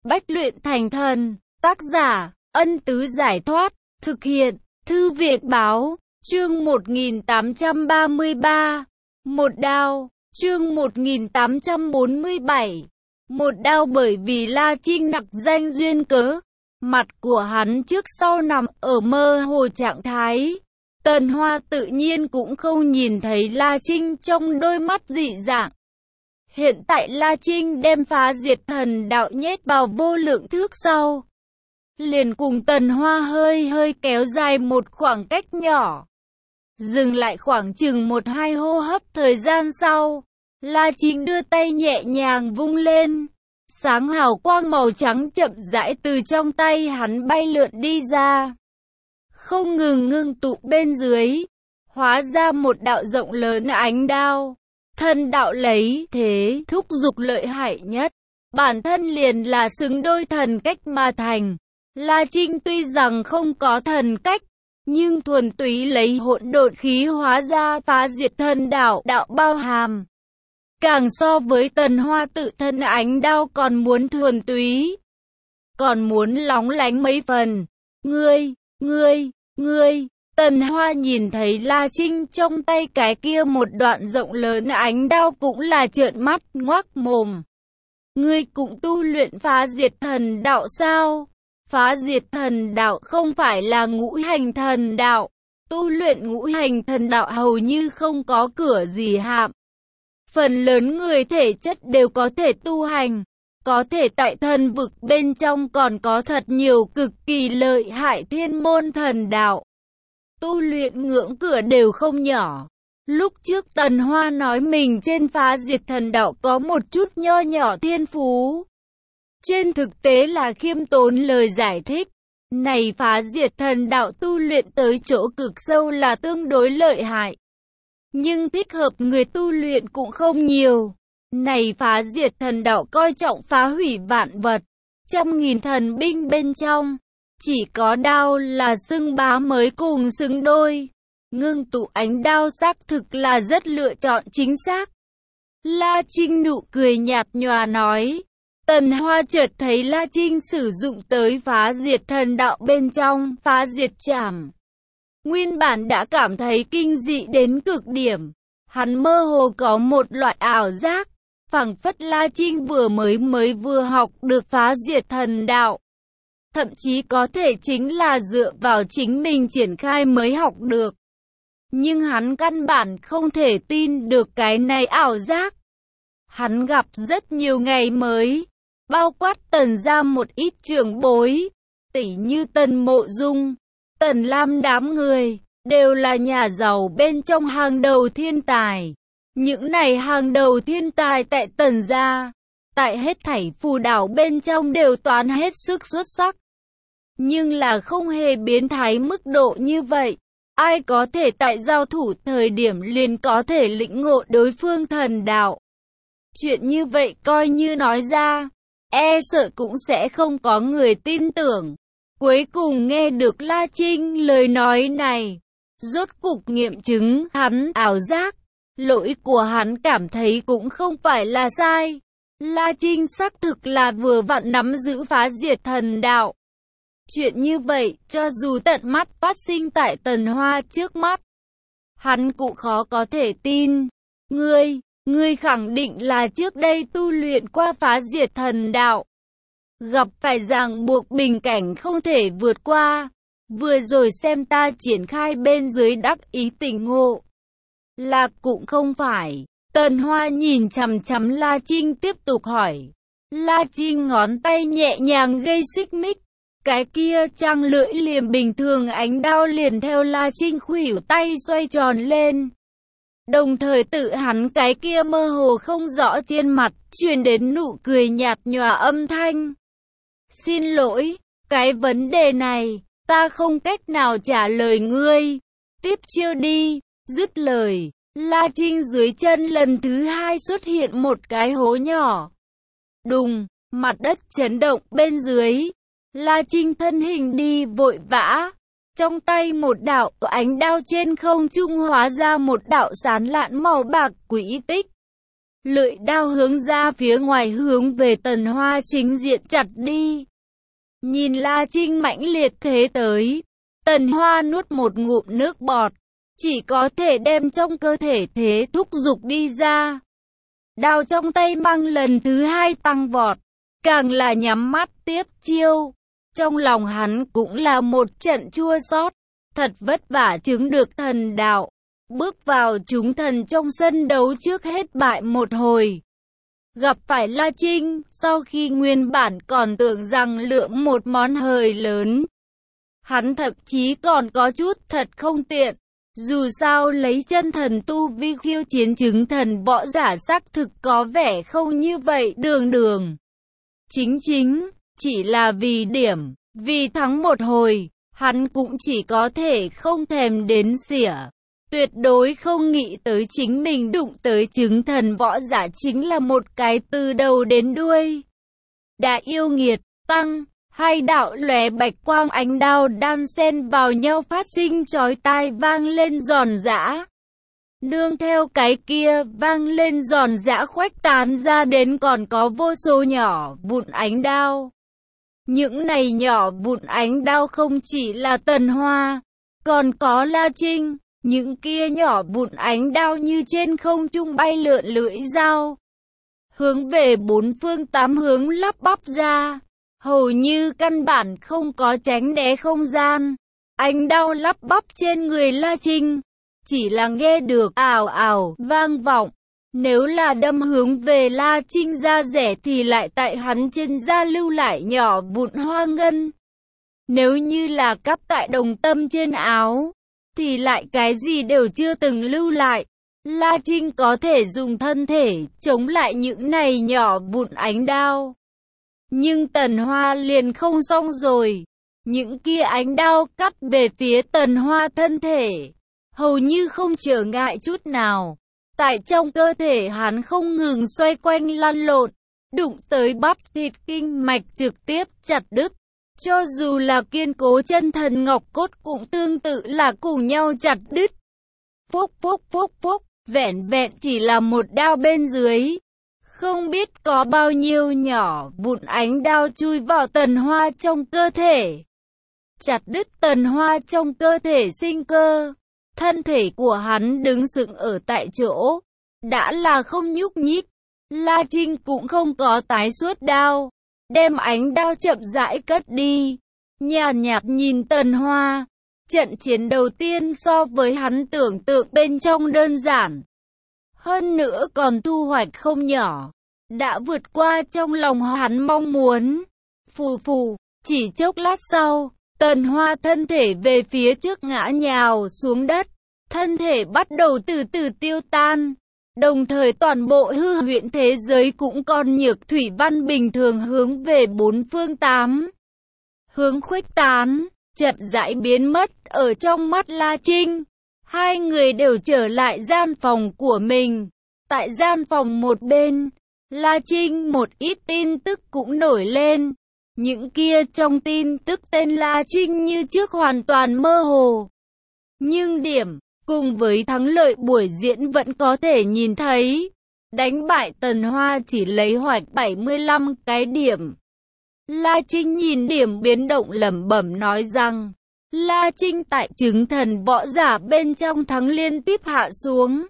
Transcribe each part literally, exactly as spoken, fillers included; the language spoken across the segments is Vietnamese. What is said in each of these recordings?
Bách luyện thành thần. Tác giả, Ân Tứ Giải Thoát. Thực hiện, Thư viện Báo. Chương một nghìn tám trăm ba mươi ba. Một đao. Chương một nghìn tám trăm bốn mươi bảy. Một đao. Bởi vì La Trinh nặc danh duyên cớ, mặt của hắn trước sau nằm ở mơ hồ trạng thái. Tần Hoa tự nhiên cũng không nhìn thấy La Trinh trong đôi mắt dị dạng. Hiện tại La Trinh đem phá diệt thần đạo nhét vào vô lượng thước sau, liền cùng Tần Hoa hơi hơi kéo dài một khoảng cách nhỏ. Dừng lại khoảng chừng một hai hô hấp thời gian sau, La Trinh đưa tay nhẹ nhàng vung lên. Sáng hào quang màu trắng chậm rãi từ trong tay hắn bay lượn đi ra, không ngừng ngưng tụ bên dưới, hóa ra một đạo rộng lớn ánh đao. Thần đạo lấy thế thúc giục lợi hại nhất, bản thân liền là xứng đôi thần cách mà thành. La Trinh tuy rằng không có thần cách, nhưng thuần túy lấy hỗn độn khí hóa ra phá diệt thần đạo đạo bao hàm, càng so với Tần Hoa tự thân ánh đao còn muốn thuần túy, còn muốn lóng lánh mấy phần. Ngươi, ngươi, ngươi. Tần Hoa nhìn thấy La Trinh trong tay cái kia một đoạn rộng lớn ánh đao cũng là trợn mắt ngoác mồm. Ngươi cũng tu luyện phá diệt thần đạo sao? Phá diệt thần đạo không phải là ngũ hành thần đạo. Tu luyện ngũ hành thần đạo hầu như không có cửa gì hạm. Phần lớn người thể chất đều có thể tu hành. Có thể tại thần vực bên trong còn có thật nhiều cực kỳ lợi hại thiên môn thần đạo. Tu luyện ngưỡng cửa đều không nhỏ. Lúc trước Tần Hoa nói mình trên phá diệt thần đạo có một chút nho nhỏ thiên phú. Trên thực tế là khiêm tốn lời giải thích. Này phá diệt thần đạo tu luyện tới chỗ cực sâu là tương đối lợi hại, nhưng thích hợp người tu luyện cũng không nhiều. Này phá diệt thần đạo coi trọng phá hủy vạn vật. Trăm nghìn thần binh bên trong, chỉ có đao là xưng bá mới cùng xứng đôi. Ngưng tụ ánh đao xác thực là rất lựa chọn chính xác. La Trinh nụ cười nhạt nhòa nói. Tần Hoa chợt thấy La Trinh sử dụng tới phá diệt thần đạo bên trong phá diệt trảm. Nguyên bản đã cảm thấy kinh dị đến cực điểm. Hắn mơ hồ có một loại ảo giác, phảng phất La Trinh vừa mới mới vừa học được phá diệt thần đạo. Thậm chí có thể chính là dựa vào chính mình triển khai mới học được. Nhưng hắn căn bản không thể tin được cái này ảo giác. Hắn gặp rất nhiều ngày mới, bao quát Tần gia một ít trưởng bối, tỉ như Tần Mộ Dung, Tần Lam đám người, đều là nhà giàu bên trong hàng đầu thiên tài. Những này hàng đầu thiên tài tại Tần gia, tại hết thảy phù đảo bên trong đều toán hết sức xuất sắc. Nhưng là không hề biến thái mức độ như vậy. Ai có thể tại giao thủ thời điểm liền có thể lĩnh ngộ đối phương thần đạo. Chuyện như vậy coi như nói ra, e sợ cũng sẽ không có người tin tưởng. Cuối cùng nghe được La Trinh lời nói này, rốt cục nghiệm chứng hắn ảo giác. Lỗi của hắn cảm thấy cũng không phải là sai. La Trinh xác thực là vừa vặn nắm giữ phá diệt thần đạo. Chuyện như vậy, cho dù tận mắt phát sinh tại Tần Hoa trước mắt, hắn cũng khó có thể tin. Ngươi, ngươi khẳng định là trước đây tu luyện qua phá diệt thần đạo, gặp phải ràng buộc bình cảnh không thể vượt qua. Vừa rồi xem ta triển khai bên dưới đắc ý tỉnh ngộ. Là cũng không phải. Tần Hoa nhìn chằm chằm La Trinh tiếp tục hỏi. La Trinh ngón tay nhẹ nhàng gây xích mích. Cái kia trăng lưỡi liềm bình thường ánh đao liền theo La Trinh khuỷu tay xoay tròn lên. Đồng thời tự hắn cái kia mơ hồ không rõ trên mặt truyền đến nụ cười nhạt nhòa âm thanh. Xin lỗi, cái vấn đề này, ta không cách nào trả lời ngươi. Tiếp chiêu đi. Dứt lời, La Trinh dưới chân lần thứ hai xuất hiện một cái hố nhỏ. Đùng, mặt đất chấn động bên dưới. La Trinh thân hình đi vội vã, trong tay một đạo ánh đao trên không trung hóa ra một đạo sán lạn màu bạc quỹ tích. Lưỡi đao hướng ra phía ngoài hướng về Tần Hoa chính diện chặt đi. Nhìn La Trinh mãnh liệt thế tới, Tần Hoa nuốt một ngụm nước bọt, chỉ có thể đem trong cơ thể thế thúc giục đi ra. Đao trong tay mang lần thứ hai tăng vọt, càng là nhắm mắt tiếp chiêu. Trong lòng hắn cũng là một trận chua xót, thật vất vả chứng được thần đạo. Bước vào chúng thần trong sân đấu trước hết bại một hồi. Gặp phải La Trinh, sau khi nguyên bản còn tưởng rằng lượng một món hời lớn. Hắn thậm chí còn có chút thật không tiện. Dù sao lấy chân thần tu vi khiêu chiến chứng thần võ giả xác thực có vẻ không như vậy đường đường. Chính chính, chỉ là vì điểm, vì thắng một hồi, hắn cũng chỉ có thể không thèm đến xỉa. Tuyệt đối không nghĩ tới chính mình đụng tới chứng thần võ giả chính là một cái từ đầu đến đuôi. Đã yêu nghiệt, tăng, hai đạo lóe bạch quang ánh đao đan xen vào nhau phát sinh chói tai vang lên giòn giã. Nương theo cái kia vang lên giòn giã khuếch tán ra đến còn có vô số nhỏ vụn ánh đao. Những này nhỏ vụn ánh đao không chỉ là Tần Hoa, còn có La Trinh. Những kia nhỏ vụn ánh đao như trên không trung bay lượn lưỡi dao, hướng về bốn phương tám hướng lắp bắp ra, hầu như căn bản không có tránh né không gian. Ánh đao lắp bắp trên người La Trinh, chỉ là nghe được ào ào vang vọng. Nếu là đâm hướng về La Trinh da rẻ thì lại tại hắn trên da lưu lại nhỏ vụn hoa ngân. Nếu như là cắp tại đồng tâm trên áo, thì lại cái gì đều chưa từng lưu lại. La Trinh có thể dùng thân thể chống lại những này nhỏ vụn ánh đao. Nhưng Tần Hoa liền không xong rồi. Những kia ánh đao cắt về phía Tần Hoa thân thể, hầu như không trở ngại chút nào. Tại trong cơ thể hắn không ngừng xoay quanh lăn lộn, đụng tới bắp thịt kinh mạch trực tiếp chặt đứt. Cho dù là kiên cố chân thần ngọc cốt cũng tương tự là cùng nhau chặt đứt. Phúc phúc phúc phúc, vẹn vẹn chỉ là một đao bên dưới. Không biết có bao nhiêu nhỏ vụn ánh đao chui vào Tần Hoa trong cơ thể. Chặt đứt Tần Hoa trong cơ thể sinh cơ. Thân thể của hắn đứng sững ở tại chỗ, đã là không nhúc nhích. La Trinh cũng không có tái xuất đao, đem ánh đao chậm rãi cất đi, nhàn nhạt nhìn Tần Hoa. Trận chiến đầu tiên so với hắn tưởng tượng bên trong đơn giản, hơn nữa còn thu hoạch không nhỏ, đã vượt qua trong lòng hắn mong muốn. Phù phù, chỉ chốc lát sau, Tần Hoa thân thể về phía trước ngã nhào xuống đất, thân thể bắt đầu từ từ tiêu tan. Đồng thời toàn bộ hư huyễn thế giới cũng còn nhược thủy văn bình thường hướng về bốn phương tám hướng khuếch tán, chậm rãi biến mất ở trong mắt La Trinh. Hai người đều trở lại gian phòng của mình. Tại gian phòng một bên, La Trinh một ít tin tức cũng nổi lên. Những kia trong tin tức tên La Trinh như trước hoàn toàn mơ hồ. Nhưng điểm cùng với thắng lợi buổi diễn vẫn có thể nhìn thấy. Đánh bại Tần Hoa chỉ lấy hoạch bảy mươi lăm cái điểm. La Trinh nhìn điểm biến động lẩm bẩm nói rằng, La Trinh tại chứng thần võ giả bên trong thắng liên tiếp hạ xuống.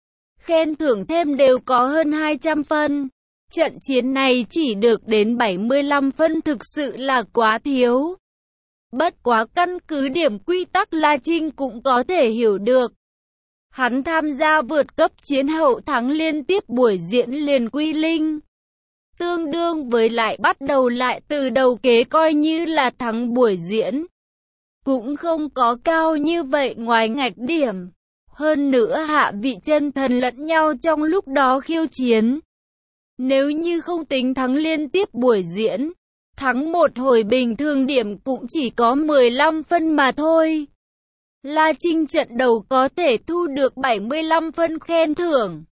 Khen thưởng thêm đều có hơn hai trăm phân. Trận chiến này chỉ được đến bảy mươi lăm phân thực sự là quá thiếu. Bất quá căn cứ điểm quy tắc La Trinh cũng có thể hiểu được. Hắn tham gia vượt cấp chiến hậu thắng liên tiếp buổi diễn liền quy linh. Tương đương với lại bắt đầu lại từ đầu kế coi như là thắng buổi diễn. Cũng không có cao như vậy ngoài ngạch điểm. Hơn nữa hạ vị chân thần lẫn nhau trong lúc đó khiêu chiến. Nếu như không tính thắng liên tiếp buổi diễn, thắng một hồi bình thường điểm cũng chỉ có mười lăm phân mà thôi. La Trinh trận đầu có thể thu được bảy mươi lăm phân khen thưởng,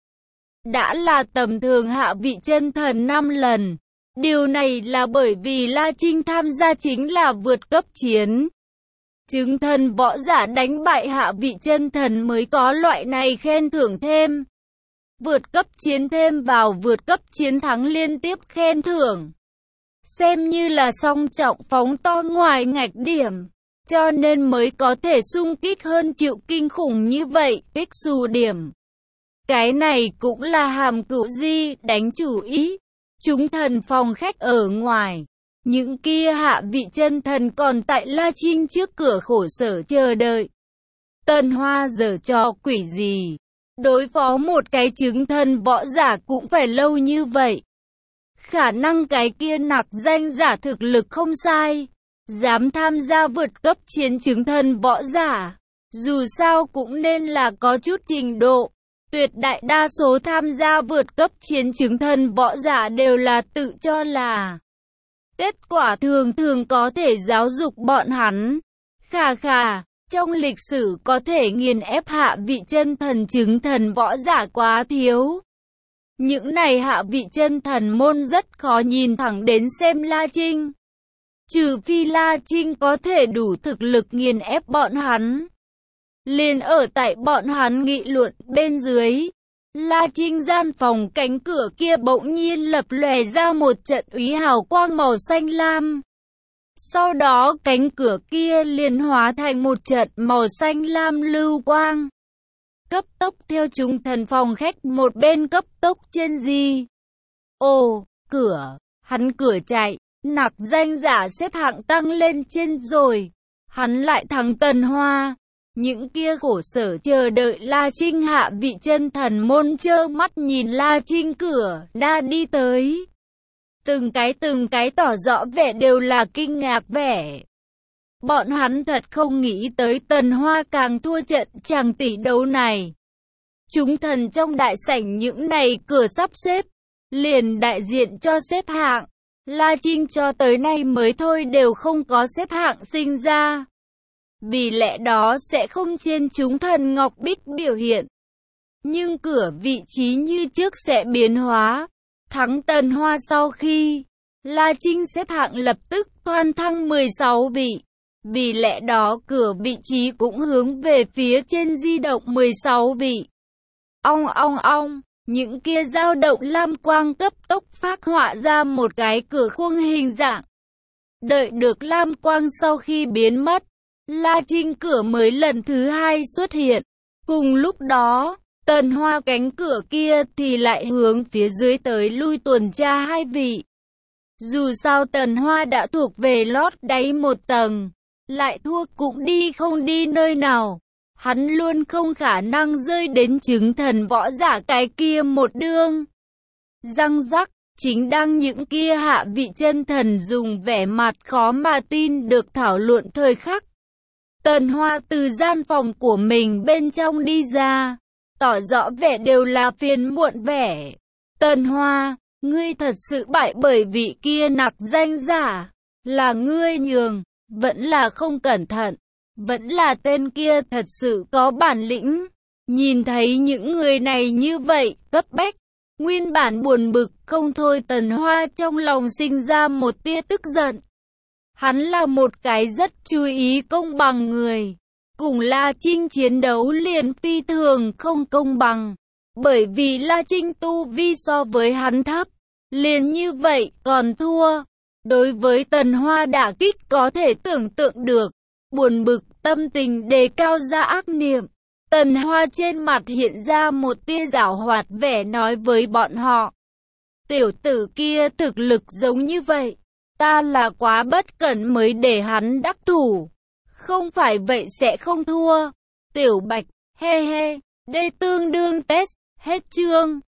đã là tầm thường hạ vị chân thần năm lần. Điều này là bởi vì La Trinh tham gia chính là vượt cấp chiến. Chứng thần võ giả đánh bại hạ vị chân thần mới có loại này khen thưởng thêm. vượt cấp chiến thêm vào vượt cấp chiến thắng liên tiếp khen thưởng. Xem như là song trọng phóng to ngoài ngạch điểm, cho nên mới có thể xung kích hơn triệu kinh khủng như vậy, kích xù điểm. Cái này cũng là Hàm Cửu Di đánh chủ ý. Chúng thần phòng khách ở ngoài, những kia hạ vị chân thần còn tại La Trinh trước cửa khổ sở chờ đợi. Tần Hoa giở trò quỷ gì? Đối phó một cái chứng thần võ giả cũng phải lâu như vậy. Khả năng cái kia nặc danh giả thực lực không sai, dám tham gia vượt cấp chiến chứng thần võ giả, dù sao cũng nên là có chút trình độ. Tuyệt đại đa số tham gia vượt cấp chiến chứng thần võ giả đều là tự cho là. Kết quả thường thường có thể giáo dục bọn hắn. Khà khà, trong lịch sử có thể nghiền ép hạ vị chân thần chứng thần võ giả quá thiếu. Những này hạ vị chân thần môn rất khó nhìn thẳng đến xem La Trinh. Trừ phi La Trinh có thể đủ thực lực nghiền ép bọn hắn. Liền ở tại bọn hắn nghị luận bên dưới, La Trinh gian phòng cánh cửa kia bỗng nhiên lập lòe ra một trận úy hào quang màu xanh lam. Sau đó cánh cửa kia liền hóa thành một trận màu xanh lam lưu quang. Cấp tốc theo chúng thần phòng khách một bên cấp tốc trên gì. Ồ, cửa, hắn cửa chạy, nặc danh giả xếp hạng tăng lên trên rồi. Hắn lại thắng Tần Hoa. Những kia khổ sở chờ đợi La Trinh hạ vị chân thần môn trơ mắt nhìn La Trinh cửa đã đi tới. Từng cái từng cái tỏ rõ vẻ đều là kinh ngạc vẻ. Bọn hắn thật không nghĩ tới Tần Hoa càng thua trận chàng tỷ đấu này. Chúng thần trong đại sảnh những này cửa sắp xếp, liền đại diện cho xếp hạng. La Trinh cho tới nay mới thôi đều không có xếp hạng sinh ra. Vì lẽ đó sẽ không trên chúng thần ngọc bích biểu hiện. Nhưng cửa vị trí như trước sẽ biến hóa. Thắng Tần Hoa sau khi La Trinh xếp hạng lập tức toan thăng mười sáu vị. Vì lẽ đó cửa vị trí cũng hướng về phía trên di động mười sáu vị. Ong ong ong, những kia dao động lam quang cấp tốc phác họa ra một cái cửa khuôn hình dạng. Đợi được lam quang sau khi biến mất, La Trinh cửa mới lần thứ hai xuất hiện. Cùng lúc đó, Tần Hoa cánh cửa kia thì lại hướng phía dưới tới lui tuần tra hai vị. Dù sao Tần Hoa đã thuộc về lót đáy một tầng, lại thua cũng đi không đi nơi nào. Hắn luôn không khả năng rơi đến chứng thần võ giả cái kia một đường. Răng rắc, chính đang những kia hạ vị chân thần dùng vẻ mặt khó mà tin được thảo luận thời khắc. Tần Hoa từ gian phòng của mình bên trong đi ra, tỏ rõ vẻ đều là phiền muộn vẻ. Tần Hoa, ngươi thật sự bại bởi vị kia nặc danh giả, là ngươi nhường, vẫn là không cẩn thận, vẫn là tên kia thật sự có bản lĩnh. Nhìn thấy những người này như vậy, cấp bách, nguyên bản buồn bực không thôi Tần Hoa trong lòng sinh ra một tia tức giận. Hắn là một cái rất chú ý công bằng người. Cùng La Trinh chiến đấu liền phi thường không công bằng. Bởi vì La Trinh tu vi so với hắn thấp. Liền như vậy còn thua. Đối với Tần Hoa đả kích có thể tưởng tượng được. Buồn bực tâm tình đề cao ra ác niệm. Tần Hoa trên mặt hiện ra một tia giảo hoạt vẻ nói với bọn họ. Tiểu tử kia thực lực giống như vậy. Ta là quá bất cẩn mới để hắn đắc thủ. Không phải vậy sẽ không thua. Tiểu Bạch, he he, đây tương đương test, hết chương.